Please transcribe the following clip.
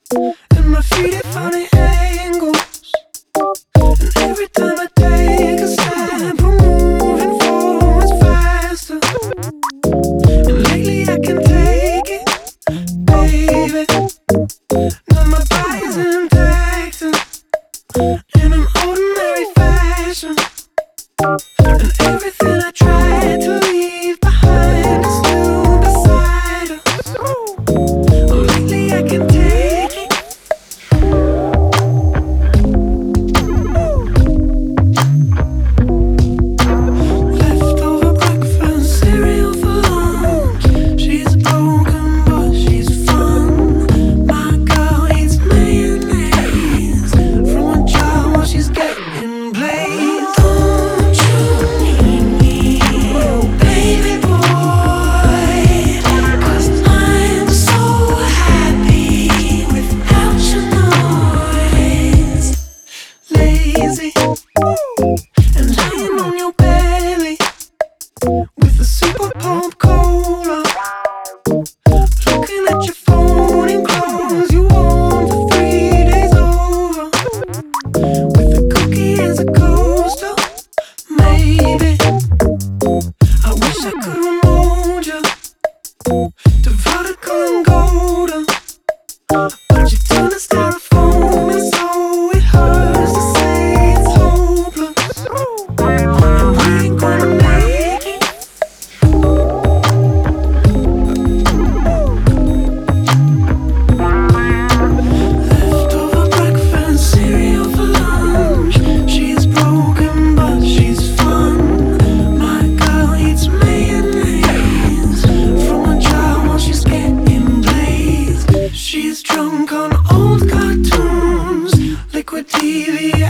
and my feet at funny angles. And every time I take a step, I'm moving forwards faster. And lately I can take it, baby. Now my body's in Texas, in an ordinary fashion. And everything I tried to leave behind is still beside us. Lately I can take it. Leftover breakfast, cereal for lunch. She's broken but she's fun. My girl eats mayonnaise from a jar while she's getting blazed. Don't you need me, baby boy? 'Cause I'm so happy without your noise. Lazy and lying on your belly with a super pump cola. Looking at your phone and clothes you worn for 3 days over. With a cookie as a coaster, maybe. I wish I could remote you to vertical and golden, but you turn to styrofoam and so it hurts to say it's hopeless. And we ain't gonna make it. Leftover breakfast, cereal for lunch. She's broken but she's fun. My girl eats mayonnaise from a jar while she's getting blazed. She's drunk on old cartoons, liquid TV